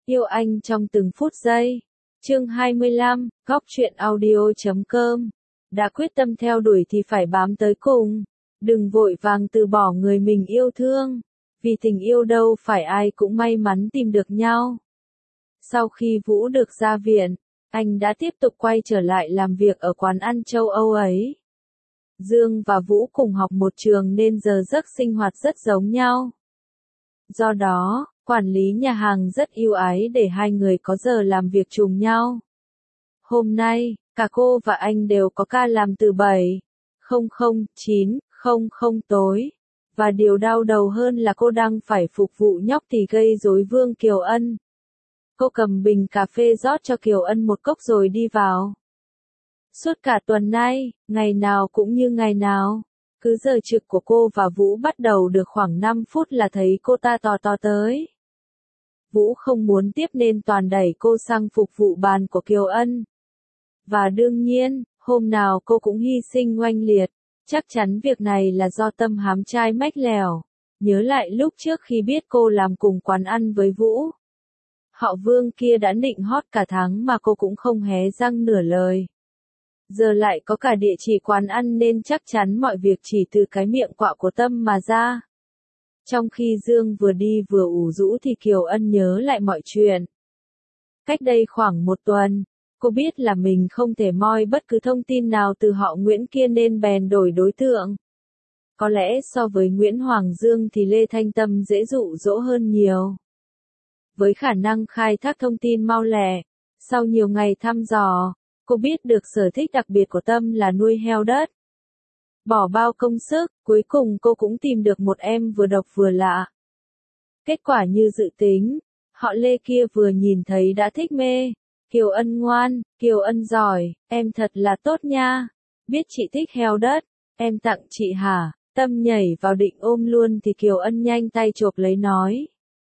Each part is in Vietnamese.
Yêu anh trong từng phút giây. Chương 25, Góc truyện audio.com. Đã quyết tâm theo đuổi thì phải bám tới cùng. Đừng vội vàng từ bỏ người mình yêu thương. Vì tình yêu đâu phải ai cũng may mắn tìm được nhau. Sau khi Vũ được ra viện, anh đã tiếp tục quay trở lại làm việc ở quán ăn châu Âu ấy. Dương và Vũ cùng học một trường nên giờ giấc sinh hoạt rất giống nhau. Do đó, quản lý nhà hàng rất ưu ái để hai người có giờ làm việc trùng nhau. Hôm nay, cả cô và anh đều có ca làm từ 7:00-9:00 tối. Và điều đau đầu hơn là cô đang phải phục vụ nhóc tỳ gây rối Vương Kiều Ân. Cô cầm bình cà phê rót cho Kiều Ân một cốc rồi đi vào. Suốt cả tuần nay, ngày nào cũng như ngày nào, cứ giờ trực của cô và Vũ bắt đầu được khoảng 5 phút là thấy cô ta tò tới. Vũ không muốn tiếp nên toàn đẩy cô sang phục vụ bàn của Kiều Ân. Và đương nhiên, hôm nào cô cũng hy sinh oanh liệt, chắc chắn việc này là do tâm hám trai mách lèo. Nhớ lại lúc trước khi biết cô làm cùng quán ăn với Vũ. Họ Vương kia đã nịnh hót cả tháng mà cô cũng không hé răng nửa lời. Giờ lại có cả địa chỉ quán ăn nên chắc chắn mọi việc chỉ từ cái miệng quạo của Tâm mà ra. Trong khi Dương vừa đi vừa ủ rũ thì Kiều Ân nhớ lại mọi chuyện. Cách đây khoảng một tuần, cô biết là mình không thể moi bất cứ thông tin nào từ họ Nguyễn kia nên bèn đổi đối tượng. Có lẽ so với Nguyễn Hoàng Dương thì Lê Thanh Tâm dễ dụ dỗ hơn nhiều. Với khả năng khai thác thông tin mau lẹ, sau nhiều ngày thăm dò, cô biết được sở thích đặc biệt của Tâm là nuôi heo đất. Bỏ bao công sức, cuối cùng cô cũng tìm được một em vừa độc vừa lạ. Kết quả như dự tính, họ Lê kia vừa nhìn thấy đã thích mê. Kiều Ân ngoan, Kiều Ân giỏi, em thật là tốt nha. Biết chị thích heo đất, em tặng chị hả? Tâm nhảy vào định ôm luôn thì Kiều Ân nhanh tay chộp lấy nói.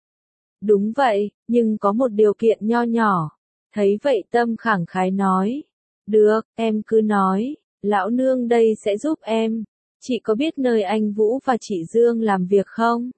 Đúng vậy, nhưng có một điều kiện nho nhỏ. Thấy vậy Tâm khẳng khái nói. Được, em cứ nói, lão nương đây sẽ giúp em. Chị có biết nơi anh Vũ và chị Dương làm việc không?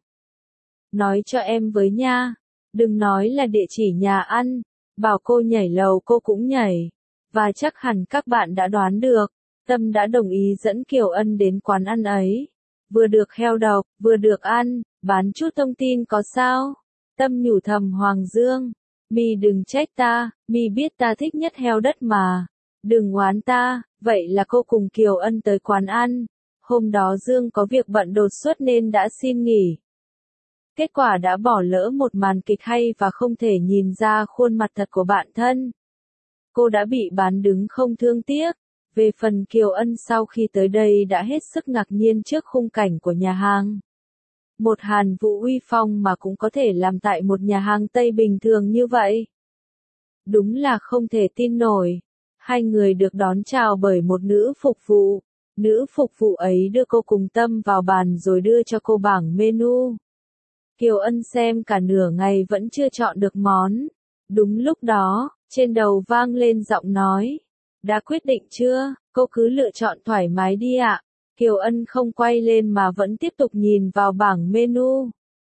Nói cho em với nha. Đừng nói là địa chỉ nhà ăn. Bảo cô nhảy lầu cô cũng nhảy. Và chắc hẳn các bạn đã đoán được. Tâm đã đồng ý dẫn Kiều Ân đến quán ăn ấy. Vừa được heo độc, vừa được ăn, bán chút thông tin có sao? Tâm nhủ thầm Hoàng Dương. Mi đừng trách ta, mi biết ta thích nhất heo đất mà. Đừng oán ta, vậy là cô cùng Kiều Ân tới quán ăn. Hôm đó Dương có việc bận đột xuất nên đã xin nghỉ. Kết quả đã bỏ lỡ một màn kịch hay và không thể nhìn ra khuôn mặt thật của bạn thân. Cô đã bị bán đứng không thương tiếc. Về phần Kiều Ân sau khi tới đây đã hết sức ngạc nhiên trước khung cảnh của nhà hàng. Một Hàn Vũ uy phong mà cũng có thể làm tại một nhà hàng Tây bình thường như vậy. Đúng là không thể tin nổi. Hai người được đón chào bởi một nữ phục vụ. Nữ phục vụ ấy đưa cô cùng Tâm vào bàn rồi đưa cho cô bảng menu. Kiều Ân xem cả nửa ngày vẫn chưa chọn được món. Đúng lúc đó, trên đầu vang lên giọng nói. Đã quyết định chưa? Cô cứ lựa chọn thoải mái đi ạ. Kiều Ân không quay lên mà vẫn tiếp tục nhìn vào bảng menu.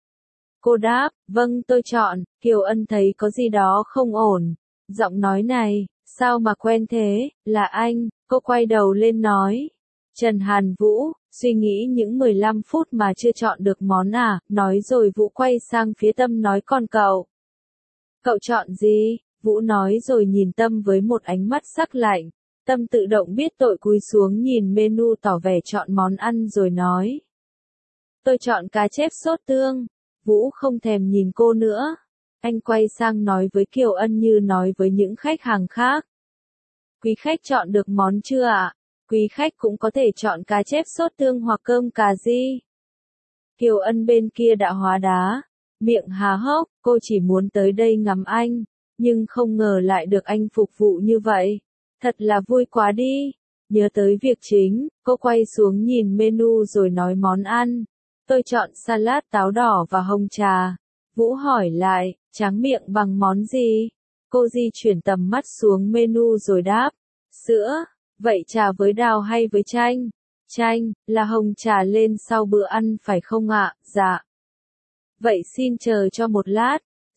Cô đáp, vâng tôi chọn. Kiều Ân thấy có gì đó không ổn. Giọng nói này, sao mà quen thế, là anh. Cô quay đầu lên nói. Trần Hàn Vũ, suy nghĩ những 15 phút mà chưa chọn được món à, nói rồi Vũ quay sang phía Tâm nói con cậu. Cậu chọn gì? Vũ nói rồi nhìn Tâm với một ánh mắt sắc lạnh. Tâm tự động biết tội cúi xuống nhìn menu tỏ vẻ chọn món ăn rồi nói. Tôi chọn cá chép sốt tương. Vũ không thèm nhìn cô nữa. Anh quay sang nói với Kiều Ân như nói với những khách hàng khác. Quý khách chọn được món chưa ạ? Quý khách cũng có thể chọn cá chép sốt tương hoặc cơm cà ri. Kiều Ân bên kia đã hóa đá. Miệng há hốc, cô chỉ muốn tới đây ngắm anh. Nhưng không ngờ lại được anh phục vụ như vậy. Thật là vui quá đi. Nhớ tới việc chính, cô quay xuống nhìn menu rồi nói món ăn. Tôi chọn salad táo đỏ và hồng trà. Vũ hỏi lại, tráng miệng bằng món gì? Cô di chuyển tầm mắt xuống menu rồi đáp. Sữa, vậy trà với đào hay với chanh? Chanh, là hồng trà lên sau bữa ăn phải không ạ? Dạ. Vậy xin chờ cho một lát.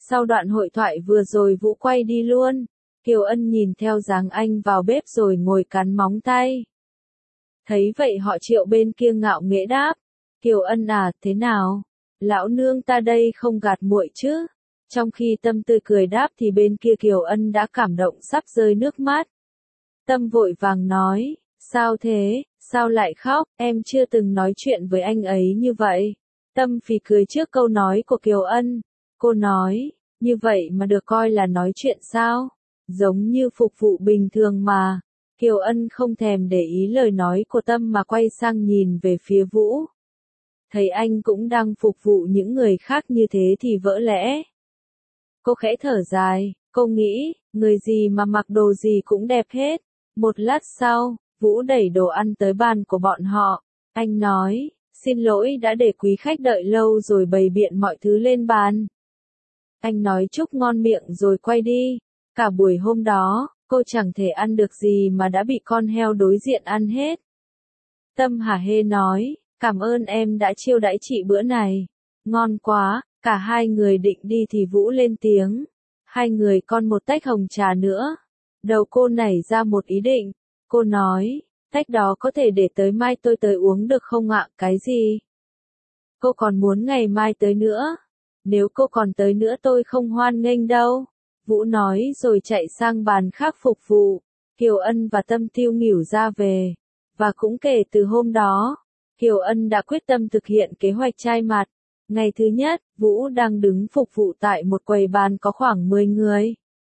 Sau đoạn hội thoại vừa rồi Vũ quay đi luôn. Kiều Ân nhìn theo dáng anh vào bếp rồi ngồi cắn móng tay. Thấy vậy họ Triệu bên kia ngạo nghễ đáp. Kiều Ân à, thế nào? Lão nương ta đây không gạt muội chứ? Trong khi Tâm tươi cười đáp thì bên kia Kiều Ân đã cảm động sắp rơi nước mắt. Tâm vội vàng nói, sao thế, sao lại khóc, em chưa từng nói chuyện với anh ấy như vậy. Tâm phì cười trước câu nói của Kiều Ân. Cô nói, như vậy mà được coi là nói chuyện sao? Giống như phục vụ bình thường mà. Kiều Ân không thèm để ý lời nói của Tâm mà quay sang nhìn về phía Vũ. Thấy anh cũng đang phục vụ những người khác như thế thì vỡ lẽ. Cô khẽ thở dài, cô nghĩ, người gì mà mặc đồ gì cũng đẹp hết. Một lát sau, Vũ đẩy đồ ăn tới bàn của bọn họ. Anh nói, xin lỗi đã để quý khách đợi lâu rồi bày biện mọi thứ lên bàn. Anh nói chúc ngon miệng rồi quay đi. Cả buổi hôm đó, cô chẳng thể ăn được gì mà đã bị con heo đối diện ăn hết. Tâm hả hê nói, cảm ơn em đã chiêu đãi chị bữa này. Ngon quá, cả hai người định đi thì Vũ lên tiếng. Hai người con một tách hồng trà nữa. Đầu cô nảy ra một ý định. Cô nói, tách đó có thể để tới mai tôi tới uống được không ạ? Cái gì? Cô còn muốn ngày mai tới nữa? Nếu cô còn tới nữa tôi không hoan nghênh đâu. Vũ nói rồi chạy sang bàn khác phục vụ. Kiều Ân và Tâm tiêu nghỉu ra về. Và cũng kể từ hôm đó, Kiều Ân đã quyết tâm thực hiện kế hoạch chai mặt. Ngày thứ nhất, Vũ đang đứng phục vụ tại một quầy bàn có khoảng 10 người.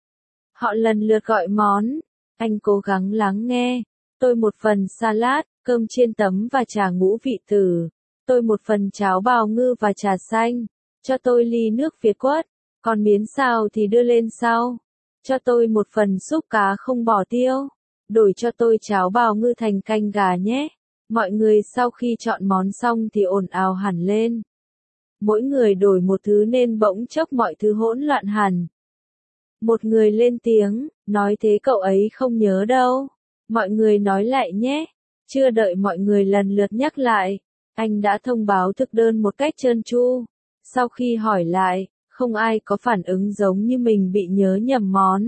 Họ lần lượt gọi món. Anh cố gắng lắng nghe. Tôi một phần salad, cơm chiên tấm và trà ngũ vị tử. Tôi một phần cháo bào ngư và trà xanh. Cho tôi ly nước Việt quất. Còn miến xào thì đưa lên sau. Cho tôi một phần súp cá không bỏ tiêu. Đổi cho tôi cháo bào ngư thành canh gà nhé. Mọi người sau khi chọn món xong thì ồn ào hẳn lên. Mỗi người đổi một thứ nên bỗng chốc mọi thứ hỗn loạn hẳn. Một người lên tiếng, nói thế cậu ấy không nhớ đâu. Mọi người nói lại nhé. Chưa đợi mọi người lần lượt nhắc lại, anh đã thông báo thực đơn một cách trơn tru. Sau khi hỏi lại, không ai có phản ứng giống như mình bị nhớ nhầm món.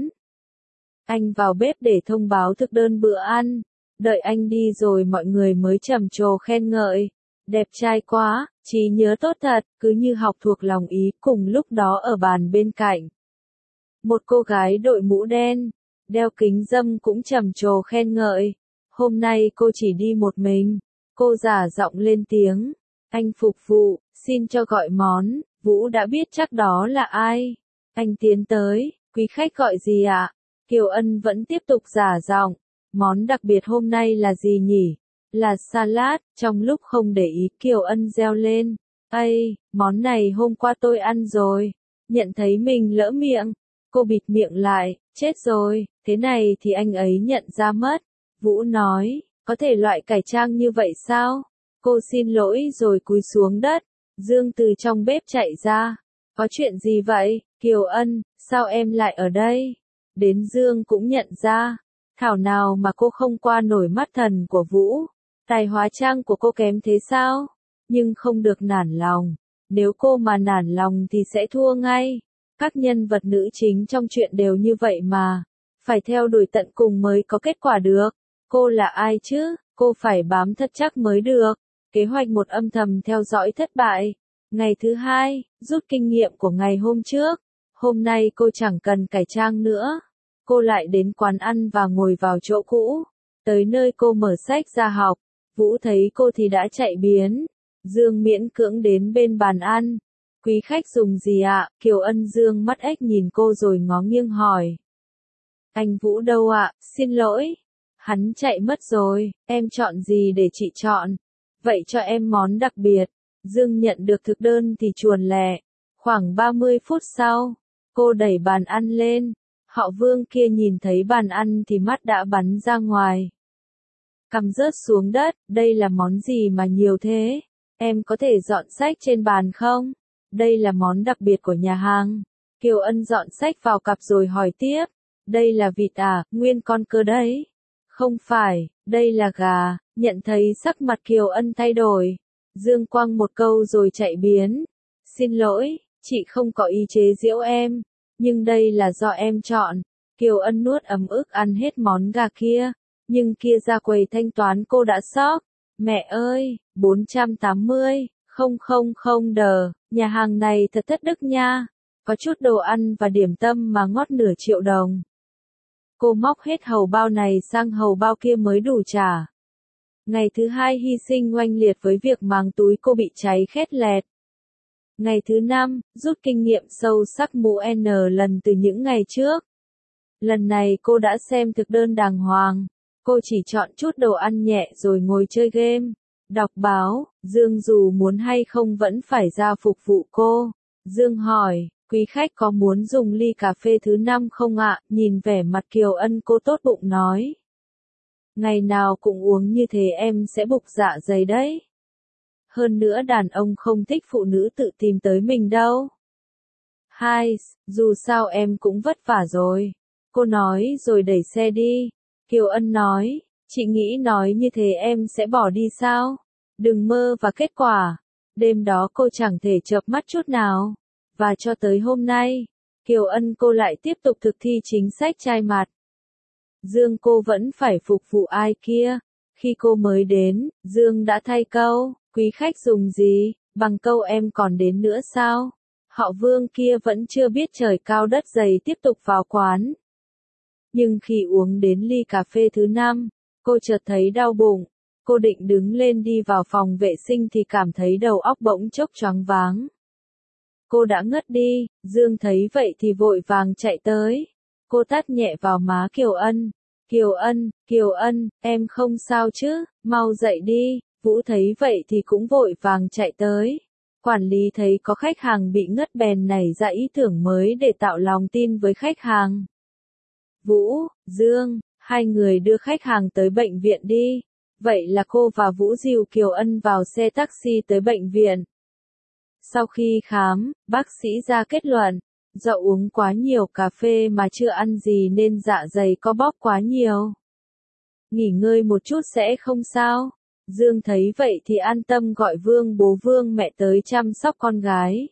Anh vào bếp để thông báo thực đơn bữa ăn. Đợi anh đi rồi mọi người mới trầm trồ khen ngợi. Đẹp trai quá, trí nhớ tốt thật, cứ như học thuộc lòng ý. Cùng lúc đó ở bàn bên cạnh, một cô gái đội mũ đen, đeo kính râm cũng trầm trồ khen ngợi. Hôm nay cô chỉ đi một mình. Cô giả giọng lên tiếng. Anh phục vụ, xin cho gọi món. Vũ đã biết chắc đó là ai. Anh tiến tới, quý khách gọi gì ạ? Kiều Ân vẫn tiếp tục giả giọng. Món đặc biệt hôm nay là gì nhỉ? Là salad. Trong lúc không để ý Kiều Ân reo lên. Ây, món này hôm qua tôi ăn rồi. Nhận thấy mình lỡ miệng. Cô bịt miệng lại, chết rồi, thế này thì anh ấy nhận ra mất. Vũ nói, có thể loại cải trang như vậy sao? Cô xin lỗi rồi cúi xuống đất. Dương từ trong bếp chạy ra. Có chuyện gì vậy, Kiều Ân, sao em lại ở đây? Đến Dương cũng nhận ra. Thảo nào mà cô không qua nổi mắt thần của Vũ. Tài hóa trang của cô kém thế sao? Nhưng không được nản lòng. Nếu cô mà nản lòng thì sẽ thua ngay. Các nhân vật nữ chính trong truyện đều như vậy mà. Phải theo đuổi tận cùng mới có kết quả được. Cô là ai chứ? Cô phải bám thật chắc mới được. Kế hoạch một âm thầm theo dõi thất bại. Ngày thứ hai, rút kinh nghiệm của ngày hôm trước. Hôm nay cô chẳng cần cải trang nữa. Cô lại đến quán ăn và ngồi vào chỗ cũ. Tới nơi cô mở sách ra học. Vũ thấy cô thì đã chạy biến. Dương miễn cưỡng đến bên bàn ăn. Quý khách dùng gì ạ? Kiều Ân dương mắt ếch nhìn cô rồi ngó nghiêng hỏi. Anh Vũ đâu ạ? Xin lỗi. Hắn chạy mất rồi, em chọn gì để chị chọn? Vậy cho em món đặc biệt. Dương nhận được thực đơn thì chuồn lẹ. Khoảng 30 phút sau, cô đẩy bàn ăn lên. Họ Vương kia nhìn thấy bàn ăn thì mắt đã bắn ra ngoài. Cằm rớt xuống đất, đây là món gì mà nhiều thế? Em có thể dọn sách trên bàn không? Đây là món đặc biệt của nhà hàng. Kiều Ân dọn sách vào cặp rồi hỏi tiếp. Đây là vịt à, nguyên con cơ đấy. Không phải, đây là gà. Nhận thấy sắc mặt Kiều Ân thay đổi. Dương quăng một câu rồi chạy biến. Xin lỗi, Chị không có ý chế giễu em, nhưng đây là do em chọn. Kiều Ân nuốt ấm ức ăn hết món gà kia, nhưng kia ra quầy thanh toán cô đã sốc. Mẹ ơi, 480, đờ, nhà hàng này thật thất đức nha. Có chút đồ ăn và điểm tâm mà ngót nửa triệu đồng. Cô móc hết hầu bao này sang hầu bao kia mới đủ trả. Ngày thứ hai hy sinh oanh liệt với việc màng túi cô bị cháy khét lẹt. Ngày thứ năm, rút kinh nghiệm sâu sắc mũ N lần từ những ngày trước. Lần này cô đã xem thực đơn đàng hoàng. Cô chỉ chọn chút đồ ăn nhẹ rồi ngồi chơi game, đọc báo. Dương dù muốn hay không vẫn phải ra phục vụ cô. Dương hỏi, quý khách có muốn dùng ly cà phê thứ 5 không ạ? Nhìn vẻ mặt Kiều Ân cô tốt bụng nói. Ngày nào cũng uống như thế em sẽ bục dạ dày đấy. Hơn nữa đàn ông không thích phụ nữ tự tìm tới mình đâu. Hai, dù sao em cũng vất vả rồi. Cô nói rồi đẩy xe đi. Kiều Ân nói, chị nghĩ nói như thế em sẽ bỏ đi sao? Đừng mơ và kết quả. Đêm đó cô chẳng thể chợp mắt chút nào. Và cho tới hôm nay, Kiều Ân cô lại tiếp tục thực thi chính sách chai mặt. Dương cô vẫn phải phục vụ ai kia. Khi cô mới đến, Dương đã thay câu, quý khách dùng gì, bằng câu em còn đến nữa sao? Họ Vương kia vẫn chưa biết trời cao đất dày tiếp tục vào quán. Nhưng khi uống đến ly cà phê thứ 5, cô chợt thấy đau bụng. Cô định đứng lên đi vào phòng vệ sinh thì cảm thấy đầu óc bỗng chốc choáng váng. Cô đã ngất đi, Dương thấy vậy thì vội vàng chạy tới. Cô tát nhẹ vào má Kiều Ân. Kiều Ân, em không sao chứ, mau dậy đi. Vũ thấy vậy thì cũng vội vàng chạy tới. Quản lý thấy có khách hàng bị ngất bèn nảy ra ý tưởng mới để tạo lòng tin với khách hàng. Vũ, Dương, hai người đưa khách hàng tới bệnh viện đi. Vậy là cô và Vũ dìu Kiều Ân vào xe taxi tới bệnh viện. Sau khi khám, bác sĩ ra kết luận, do uống quá nhiều cà phê mà chưa ăn gì nên dạ dày có bóp quá nhiều. Nghỉ ngơi một chút sẽ không sao. Dương thấy vậy thì an tâm gọi Vương bố Vương mẹ tới chăm sóc con gái.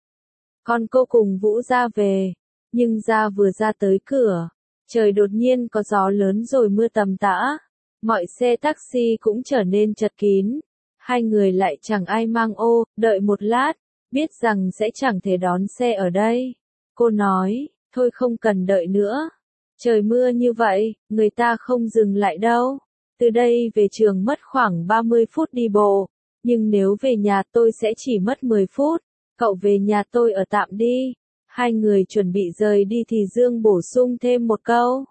Con cô cùng Vũ ra về, nhưng vừa ra tới cửa, trời đột nhiên có gió lớn rồi mưa tầm tã. Mọi xe taxi cũng trở nên chật kín. Hai người lại chẳng ai mang ô, đợi một lát, biết rằng sẽ chẳng thể đón xe ở đây. Cô nói, thôi không cần đợi nữa. Trời mưa như vậy, người ta không dừng lại đâu. Từ đây về trường mất khoảng 30 phút đi bộ, nhưng nếu về nhà tôi sẽ chỉ mất 10 phút. Cậu về nhà tôi ở tạm đi. Hai người chuẩn bị rời đi thì Dương bổ sung thêm một câu.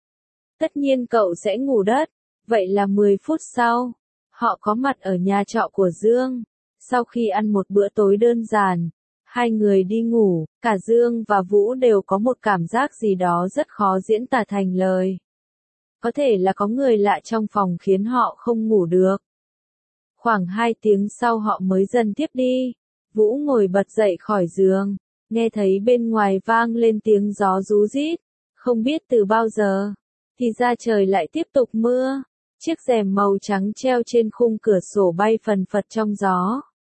Tất nhiên cậu sẽ ngủ đất. Vậy là 10 phút sau, họ có mặt ở nhà trọ của Dương. Sau khi ăn một bữa tối đơn giản, hai người đi ngủ, cả Dương và Vũ đều có một cảm giác gì đó rất khó diễn tả thành lời. Có thể là có người lạ trong phòng khiến họ không ngủ được. Khoảng 2 tiếng sau họ mới dần tiếp đi. Vũ ngồi bật dậy khỏi giường, nghe thấy bên ngoài vang lên tiếng gió rú rít. Không biết từ bao giờ, thì ra trời lại tiếp tục mưa. Chiếc rèm màu trắng treo trên khung cửa sổ bay phần phật trong gió.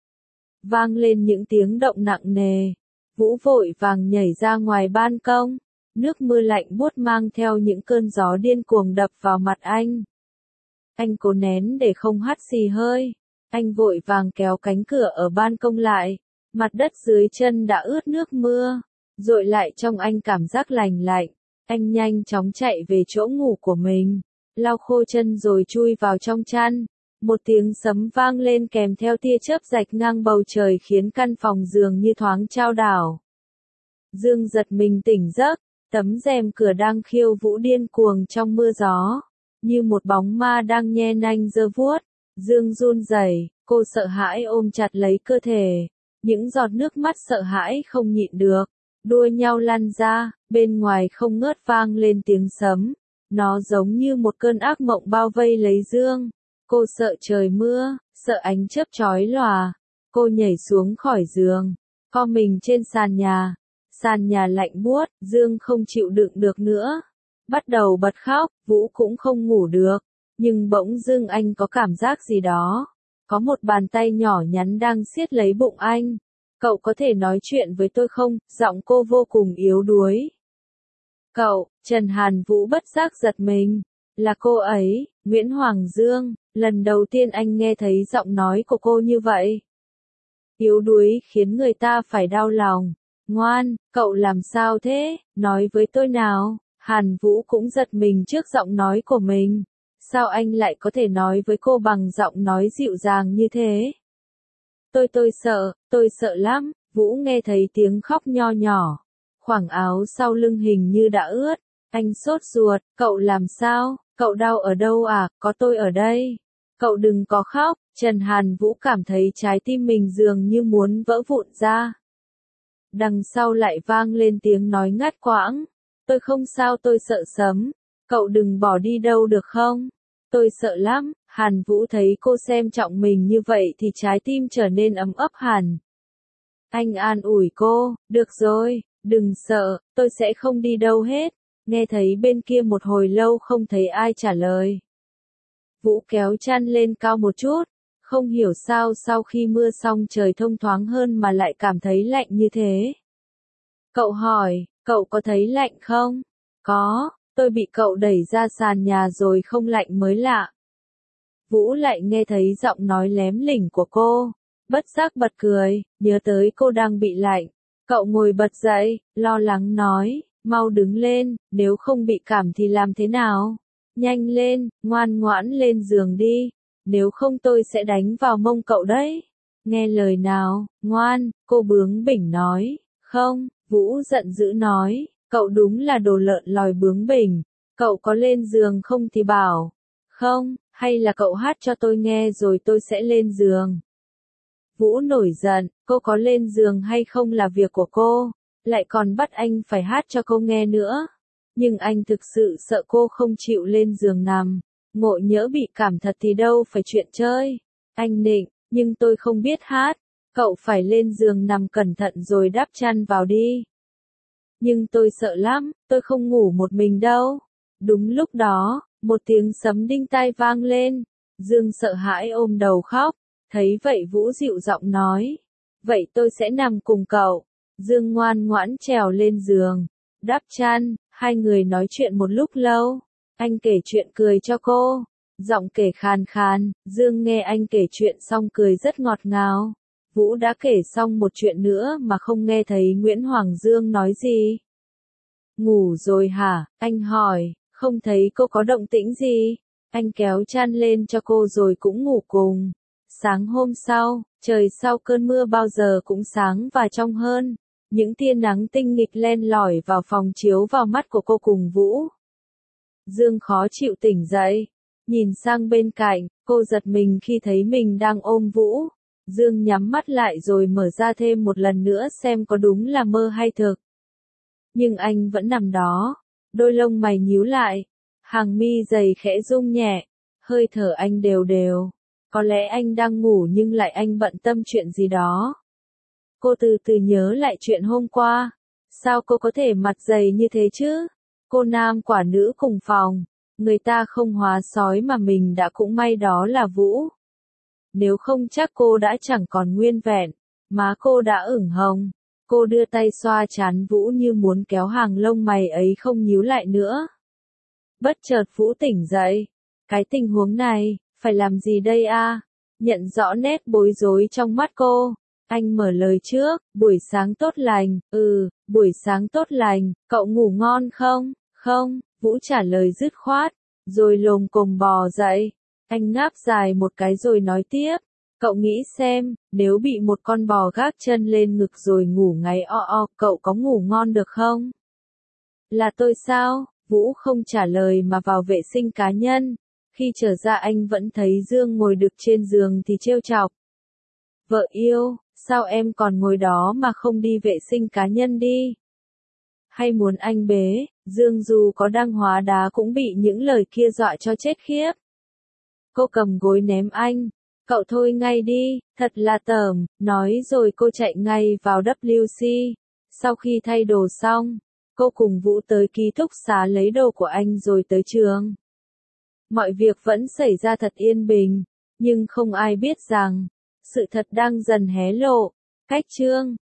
Vang lên những tiếng động nặng nề. Vũ vội vàng nhảy ra ngoài ban công. Nước mưa lạnh buốt mang theo những cơn gió điên cuồng đập vào mặt anh. Anh cố nén để không hắt xì hơi. Anh vội vàng kéo cánh cửa ở ban công lại. Mặt đất dưới chân đã ướt nước mưa. Dội lại trong anh cảm giác lành lạnh. Anh nhanh chóng chạy về chỗ ngủ của mình. Lau khô chân rồi chui vào trong chăn. Một tiếng sấm vang lên kèm theo tia chớp rạch ngang bầu trời khiến căn phòng dường như thoáng chao đảo. Dương giật mình tỉnh giấc, tấm rèm cửa đang khiêu vũ điên cuồng trong mưa gió, như một bóng ma đang nhe nanh giơ vuốt. Dương run rẩy, cô sợ hãi ôm chặt lấy cơ thể, những giọt nước mắt sợ hãi không nhịn được, đua nhau lăn ra, bên ngoài không ngớt vang lên tiếng sấm. Nó giống như một cơn ác mộng bao vây lấy Dương. Cô sợ trời mưa, sợ ánh chớp chói lòa. Cô nhảy xuống khỏi giường, co mình trên sàn nhà. Sàn nhà lạnh buốt, Dương không chịu đựng được nữa. Bắt đầu bật khóc, Vũ cũng không ngủ được. Nhưng bỗng dưng anh có cảm giác gì đó. Có một bàn tay nhỏ nhắn đang siết lấy bụng anh. Cậu có thể nói chuyện với tôi không? Giọng cô vô cùng yếu đuối. Cậu, Trần Hàn Vũ bất giác giật mình. Là cô ấy, Nguyễn Hoàng Dương, lần đầu tiên anh nghe thấy giọng nói của cô như vậy. Yếu đuối khiến người ta phải đau lòng. Ngoan, cậu làm sao thế? Nói với tôi nào. Hàn Vũ cũng giật mình trước giọng nói của mình. Sao anh lại có thể nói với cô bằng giọng nói dịu dàng như thế? Tôi sợ lắm. Vũ nghe thấy tiếng khóc nho nhỏ. Khoảng áo sau lưng hình như đã ướt. Anh sốt ruột, cậu làm sao? Cậu đau ở đâu à? Có tôi ở đây. Cậu đừng có khóc. Trần Hàn Vũ cảm thấy trái tim mình dường như muốn vỡ vụn ra. Đằng sau lại vang lên tiếng nói ngắt quãng. Tôi không sao, tôi sợ sấm. Cậu đừng bỏ đi đâu được không? Tôi sợ lắm. Hàn Vũ thấy cô xem trọng mình như vậy thì trái tim trở nên ấm ấp hẳn. Anh an ủi cô, được rồi, đừng sợ, tôi sẽ không đi đâu hết. Nghe thấy bên kia một hồi lâu không thấy ai trả lời. Vũ kéo chăn lên cao một chút, không hiểu sao sau khi mưa xong trời thông thoáng hơn mà lại cảm thấy lạnh như thế. Cậu hỏi, cậu có thấy lạnh không? Có, tôi bị cậu đẩy ra sàn nhà rồi không lạnh mới lạ. Vũ lại nghe thấy giọng nói lém lỉnh của cô, bất giác bật cười, nhớ tới cô đang bị lạnh. Cậu ngồi bật dậy, lo lắng nói, mau đứng lên, nếu không bị cảm thì làm thế nào? Nhanh lên, ngoan ngoãn lên giường đi, nếu không tôi sẽ đánh vào mông cậu đấy. Nghe lời nào, ngoan, cô bướng bỉnh nói, không, Vũ giận dữ nói, cậu đúng là đồ lợn lòi bướng bỉnh, cậu có lên giường không thì bảo, không, hay là cậu hát cho tôi nghe rồi tôi sẽ lên giường. Vũ nổi giận, cô có lên giường hay không là việc của cô, lại còn bắt anh phải hát cho cô nghe nữa. Nhưng anh thực sự sợ cô không chịu lên giường nằm, ngộ nhỡ bị cảm thật thì đâu phải chuyện chơi. Anh nịnh, nhưng tôi không biết hát, cậu phải lên giường nằm cẩn thận rồi đắp chăn vào đi. Nhưng tôi sợ lắm, tôi không ngủ một mình đâu. Đúng lúc đó, một tiếng sấm đinh tai vang lên, Dương sợ hãi ôm đầu khóc, thấy vậy Vũ dịu giọng nói, vậy tôi sẽ nằm cùng cậu. Dương ngoan ngoãn trèo lên giường, đắp chăn, hai người nói chuyện một lúc lâu, anh kể chuyện cười cho cô, giọng kể khàn khàn, Dương nghe anh kể chuyện xong cười rất ngọt ngào. Vũ đã kể xong một chuyện nữa mà không nghe thấy Nguyễn Hoàng Dương nói gì. Ngủ rồi hả? Anh hỏi, không thấy cô có động tĩnh gì. Anh kéo chăn lên cho cô rồi cũng ngủ cùng. Sáng hôm sau, trời sau cơn mưa bao giờ cũng sáng và trong hơn. Những tia nắng tinh nghịch len lỏi vào phòng chiếu vào mắt của cô cùng Vũ. Dương khó chịu tỉnh dậy. Nhìn sang bên cạnh, cô giật mình khi thấy mình đang ôm Vũ. Dương nhắm mắt lại rồi mở ra thêm một lần nữa xem có đúng là mơ hay thực. Nhưng anh vẫn nằm đó, đôi lông mày nhíu lại, hàng mi dày khẽ rung nhẹ, hơi thở anh đều đều. Có lẽ anh đang ngủ nhưng lại anh bận tâm chuyện gì đó. Cô từ từ nhớ lại chuyện hôm qua. Sao cô có thể mặt dày như thế chứ? Cô nam quả nữ cùng phòng. Người ta không hóa sói mà mình đã cũng may đó là Vũ. Nếu không chắc cô đã chẳng còn nguyên vẹn. Má cô đã ửng hồng. Cô đưa tay xoa trán Vũ như muốn kéo hàng lông mày ấy không nhíu lại nữa. Bất chợt Vũ tỉnh dậy. Cái tình huống này, phải làm gì đây a? Nhận rõ nét bối rối trong mắt cô. Anh mở lời trước, buổi sáng tốt lành, buổi sáng tốt lành, cậu ngủ ngon không? Không, Vũ trả lời dứt khoát, rồi lồm cồm bò dậy. Anh ngáp dài một cái rồi nói tiếp, cậu nghĩ xem, nếu bị một con bò gác chân lên ngực rồi ngủ ngáy cậu có ngủ ngon được không? Là tôi sao? Vũ không trả lời mà vào vệ sinh cá nhân. Khi trở ra anh vẫn thấy Dương ngồi đực trên giường thì trêu chọc. Vợ yêu, sao em còn ngồi đó mà không đi vệ sinh cá nhân đi? Hay muốn anh bế? Dương dù có đang hóa đá cũng bị những lời kia dọa cho chết khiếp. Cô cầm gối ném anh. Cậu thôi ngay đi, thật là tởm, nói rồi cô chạy ngay vào WC. Sau khi thay đồ xong, cô cùng Vũ tới ký túc xá lấy đồ của anh rồi tới trường. Mọi việc vẫn xảy ra thật yên bình, nhưng không ai biết rằng, sự thật đang dần hé lộ. Cách chương